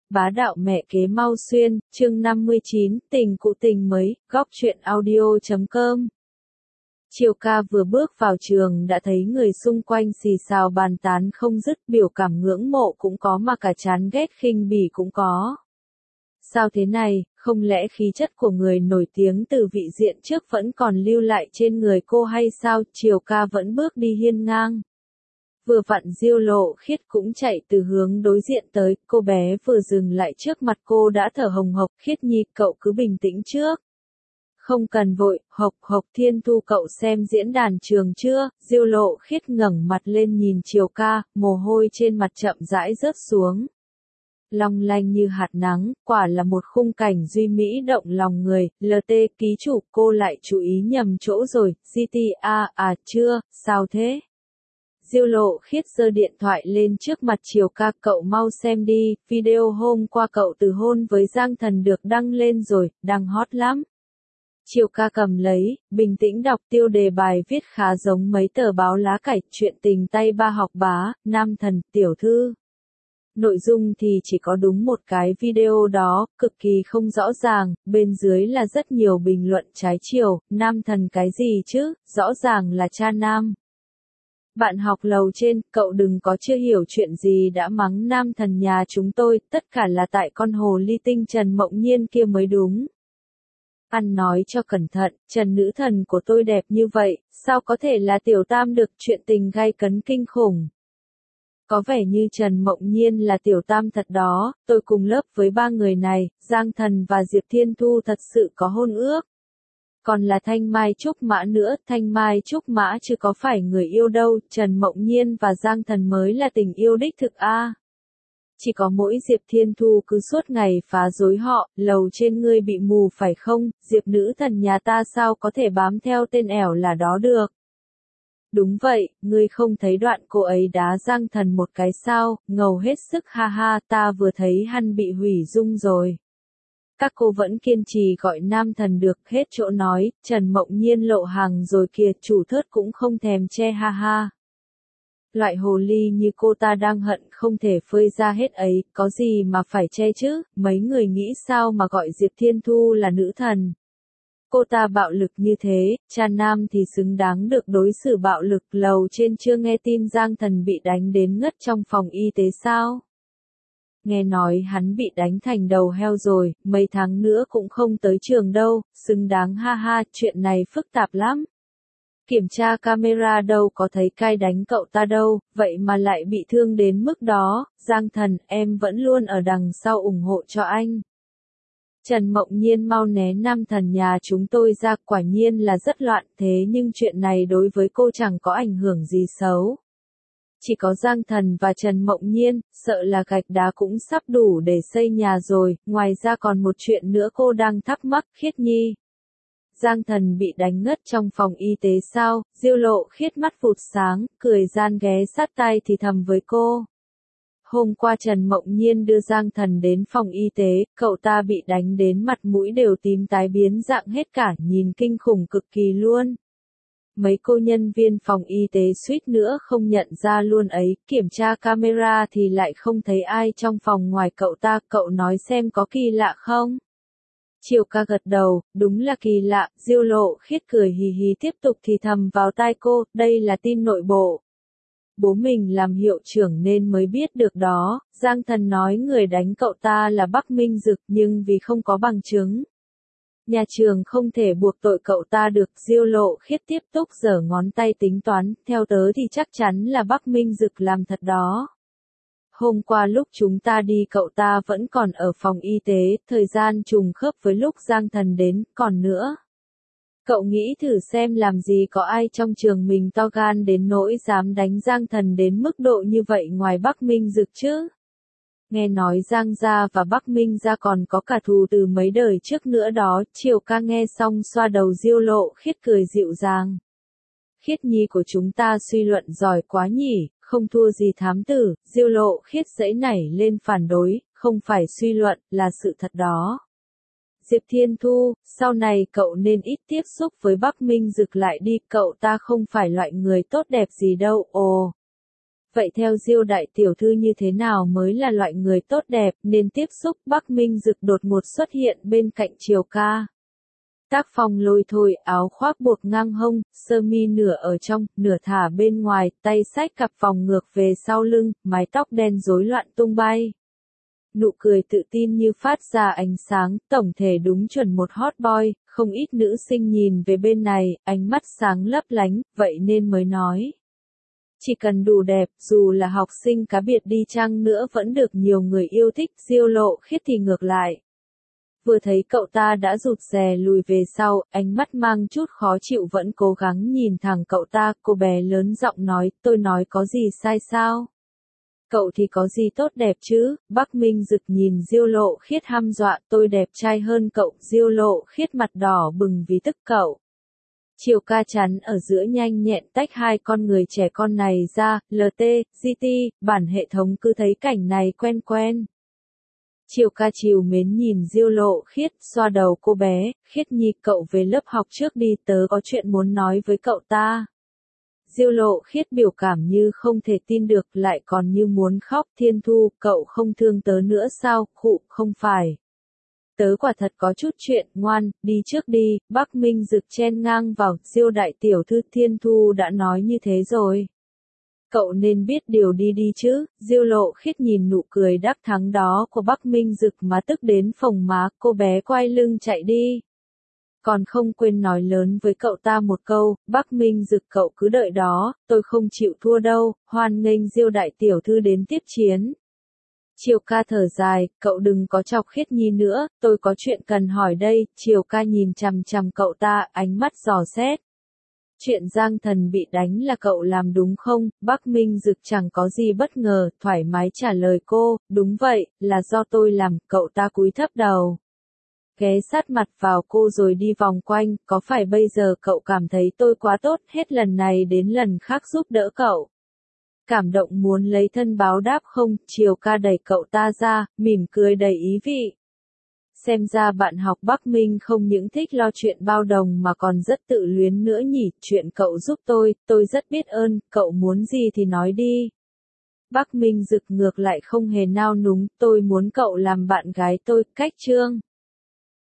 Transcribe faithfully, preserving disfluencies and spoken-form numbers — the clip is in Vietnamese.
Bá đạo mẹ kế mau xuyên, chương năm mươi chín, tình cũ tình mới, góc truyện audio chấm com. Triều ca vừa bước vào trường đã thấy người xung quanh xì xào bàn tán không dứt, biểu cảm ngưỡng mộ cũng có mà cả chán ghét khinh bỉ cũng có. Sao thế này, không lẽ khí chất của người nổi tiếng từ vị diện trước vẫn còn lưu lại trên người cô hay sao? Triều ca vẫn bước đi hiên ngang. Vừa vặn Diêu Lộ Khiết cũng chạy từ hướng đối diện tới, cô bé vừa dừng lại trước mặt cô đã thở hồng hộc. Khiết Nhi, cậu cứ bình tĩnh trước. Không cần vội, hộc hộc. Thiên Thu, cậu xem diễn đàn trường chưa? Diêu Lộ Khiết ngẩng mặt lên nhìn Triều ca, mồ hôi trên mặt chậm rãi rớt xuống. Long lanh như hạt nắng, quả là một khung cảnh duy mỹ động lòng người. lờ tê, ký chủ, cô lại chú ý nhầm chỗ rồi. giê tê a, à chưa, sao thế? Diêu Lộ Khiết giơ điện thoại lên trước mặt Triều ca, cậu mau xem đi, video hôm qua cậu từ hôn với Giang Thần được đăng lên rồi, đang hot lắm. Triều ca cầm lấy, bình tĩnh đọc tiêu đề bài viết khá giống mấy tờ báo lá cải, chuyện tình tay ba học bá, nam thần, tiểu thư. Nội dung thì chỉ có đúng một cái video đó, cực kỳ không rõ ràng, bên dưới là rất nhiều bình luận trái chiều, nam thần cái gì chứ, rõ ràng là cha nam. Bạn học lầu trên, cậu đừng có chưa hiểu chuyện gì đã mắng nam thần nhà chúng tôi, tất cả là tại con hồ ly tinh Trần Mộng Nhiên kia mới đúng. Ăn nói cho cẩn thận, Trần nữ thần của tôi đẹp như vậy, sao có thể là tiểu tam được, chuyện tình gay cấn kinh khủng. Có vẻ như Trần Mộng Nhiên là tiểu tam thật đó, tôi cùng lớp với ba người này, Giang Thần và Diệp Thiên Thu thật sự có hôn ước. Còn là Thanh Mai Trúc Mã nữa, Thanh Mai Trúc Mã chứ có phải người yêu đâu, Trần Mộng Nhiên và Giang Thần mới là tình yêu đích thực a. À. Chỉ có mỗi Diệp Thiên Thu cứ suốt ngày phá rối họ, lầu trên ngươi bị mù phải không, Diệp nữ thần nhà ta sao có thể bám theo tên ẻo là đó được. Đúng vậy, ngươi không thấy đoạn cô ấy đá Giang Thần một cái sao, ngầu hết sức ha ha, ta vừa thấy hắn bị hủy dung rồi. Các cô vẫn kiên trì gọi nam thần được, hết chỗ nói, Trần Mộng Nhiên lộ hàng rồi kìa, chủ thớt cũng không thèm che ha ha. Loại hồ ly như cô ta đang hận không thể phơi ra hết ấy, có gì mà phải che chứ, mấy người nghĩ sao mà gọi Diệp Thiên Thu là nữ thần. Cô ta bạo lực như thế, cha nam thì xứng đáng được đối xử bạo lực. Lầu trên chưa nghe tin Giang Thần bị đánh đến ngất trong phòng y tế sao? Nghe nói hắn bị đánh thành đầu heo rồi, mấy tháng nữa cũng không tới trường đâu, xứng đáng ha ha, chuyện này phức tạp lắm. Kiểm tra camera đâu có thấy cai đánh cậu ta đâu, vậy mà lại bị thương đến mức đó. Giang Thần, em vẫn luôn ở đằng sau ủng hộ cho anh. Trần Mộng Nhiên, mau né nam thần nhà chúng tôi ra, quả nhiên là rất loạn, thế nhưng chuyện này đối với cô chẳng có ảnh hưởng gì xấu. Chỉ có Giang Thần và Trần Mộng Nhiên, sợ là gạch đá cũng sắp đủ để xây nhà rồi, ngoài ra còn một chuyện nữa cô đang thắc mắc, Khiết Nhi. Giang Thần bị đánh ngất trong phòng y tế sao? Diêu Lộ Khiết mắt phụt sáng, cười gian ghé sát tai thì thầm với cô. Hôm qua Trần Mộng Nhiên đưa Giang Thần đến phòng y tế, cậu ta bị đánh đến mặt mũi đều tím tái biến dạng hết cả, nhìn kinh khủng cực kỳ luôn. Mấy cô nhân viên phòng y tế suýt nữa không nhận ra luôn ấy, kiểm tra camera thì lại không thấy ai trong phòng ngoài cậu ta, cậu nói xem có kỳ lạ không? Triều ca gật đầu, đúng là kỳ lạ. Diêu Lộ Khiết cười hì hì tiếp tục thì thầm vào tai cô, đây là tin nội bộ. Bố mình làm hiệu trưởng nên mới biết được đó. Giang Thần nói người đánh cậu ta là Bắc Minh Dực, nhưng vì không có bằng chứng, nhà trường không thể buộc tội cậu ta được. Diêu Lộ Khiết tiếp tục giở ngón tay tính toán, theo tớ thì chắc chắn là Bắc Minh Dực làm thật đó. Hôm qua lúc chúng ta đi cậu ta vẫn còn ở phòng y tế, thời gian trùng khớp với lúc Giang Thần đến, còn nữa. Cậu nghĩ thử xem làm gì có ai trong trường mình to gan đến nỗi dám đánh Giang Thần đến mức độ như vậy ngoài Bắc Minh Dực chứ. Nghe nói Giang gia và Bắc Minh gia còn có cả thù từ mấy đời trước nữa đó. Triều ca nghe xong xoa đầu Diêu Lộ Khiết cười dịu dàng. Khiết Nhi của chúng ta suy luận giỏi quá nhỉ, không thua gì thám tử. Diêu Lộ Khiết giãy nảy lên phản đối, không phải suy luận, là sự thật đó. Diệp Thiên Thu, sau này cậu nên ít tiếp xúc với Bắc Minh Dực lại đi, cậu ta không phải loại người tốt đẹp gì đâu. Ồ, Vậy theo Diêu đại tiểu thư như thế nào mới là loại người tốt đẹp nên tiếp xúc? Bắc Minh Dực đột ngột xuất hiện bên cạnh Triều ca. Tác phong lôi thôi, áo khoác buộc ngang hông, sơ mi nửa ở trong, nửa thả bên ngoài, tay xách cặp vòng ngược về sau lưng, mái tóc đen rối loạn tung bay. Nụ cười tự tin như phát ra ánh sáng, tổng thể đúng chuẩn một hot boy, không ít nữ sinh nhìn về bên này, ánh mắt sáng lấp lánh, vậy nên mới nói. Chỉ cần đủ đẹp, dù là học sinh cá biệt đi chăng nữa vẫn được nhiều người yêu thích. Diêu Lộ Khiết thì ngược lại. Vừa thấy cậu ta đã rụt rè lùi về sau, ánh mắt mang chút khó chịu vẫn cố gắng nhìn thẳng cậu ta. Cô bé lớn giọng nói, tôi nói có gì sai sao? Cậu thì có gì tốt đẹp chứ? Bắc Minh Dực nhìn Diêu Lộ Khiết hăm dọa, tôi đẹp trai hơn cậu. Diêu Lộ Khiết mặt đỏ bừng vì tức cậu. Triều ca chắn ở giữa nhanh nhẹn tách hai con người trẻ con này ra, lờ tê, giê tê, bản hệ thống cứ thấy cảnh này quen quen. Triều ca chiều mến nhìn Diêu Lộ Khiết, xoa đầu cô bé, Khiết nhi cậu về lớp học trước đi, tớ có chuyện muốn nói với cậu ta. Diêu Lộ Khiết biểu cảm như không thể tin được, lại còn như muốn khóc. Thiên Thu, cậu không thương tớ nữa sao? Khụ, không phải. Tớ quả thật có chút chuyện, ngoan, đi trước đi. Bắc Minh Dực chen ngang vào, Diêu đại tiểu thư, Thiên Thu đã nói như thế rồi. Cậu nên biết điều đi đi chứ. Diêu Lộ Khiết nhìn nụ cười đắc thắng đó của Bắc Minh Dực mà tức đến phồng má, cô bé quay lưng chạy đi. Còn không quên nói lớn với cậu ta một câu, Bắc Minh Dực cậu cứ đợi đó, tôi không chịu thua đâu, hoan nghênh Diêu đại tiểu thư đến tiếp chiến. Triều ca thở dài, cậu đừng có chọc Khiết nhi nữa, tôi có chuyện cần hỏi đây. Triều ca nhìn chằm chằm cậu ta, ánh mắt dò xét. Chuyện Giang Thần bị đánh là cậu làm đúng không? Bắc Minh Dực chẳng có gì bất ngờ, thoải mái trả lời cô, đúng vậy, là do tôi làm. Cậu ta cúi thấp đầu, ghé sát mặt vào cô rồi đi vòng quanh, có phải bây giờ cậu cảm thấy tôi quá tốt, hết lần này đến lần khác giúp đỡ cậu? Cảm động muốn lấy thân báo đáp không? Triều ca đẩy cậu ta ra, mỉm cười đầy ý vị. Xem ra bạn học Bắc Minh không những thích lo chuyện bao đồng mà còn rất tự luyến nữa nhỉ. Chuyện cậu giúp tôi, tôi rất biết ơn, cậu muốn gì thì nói đi. Bắc Minh Dực ngược lại không hề nao núng, tôi muốn cậu làm bạn gái tôi. Cách chương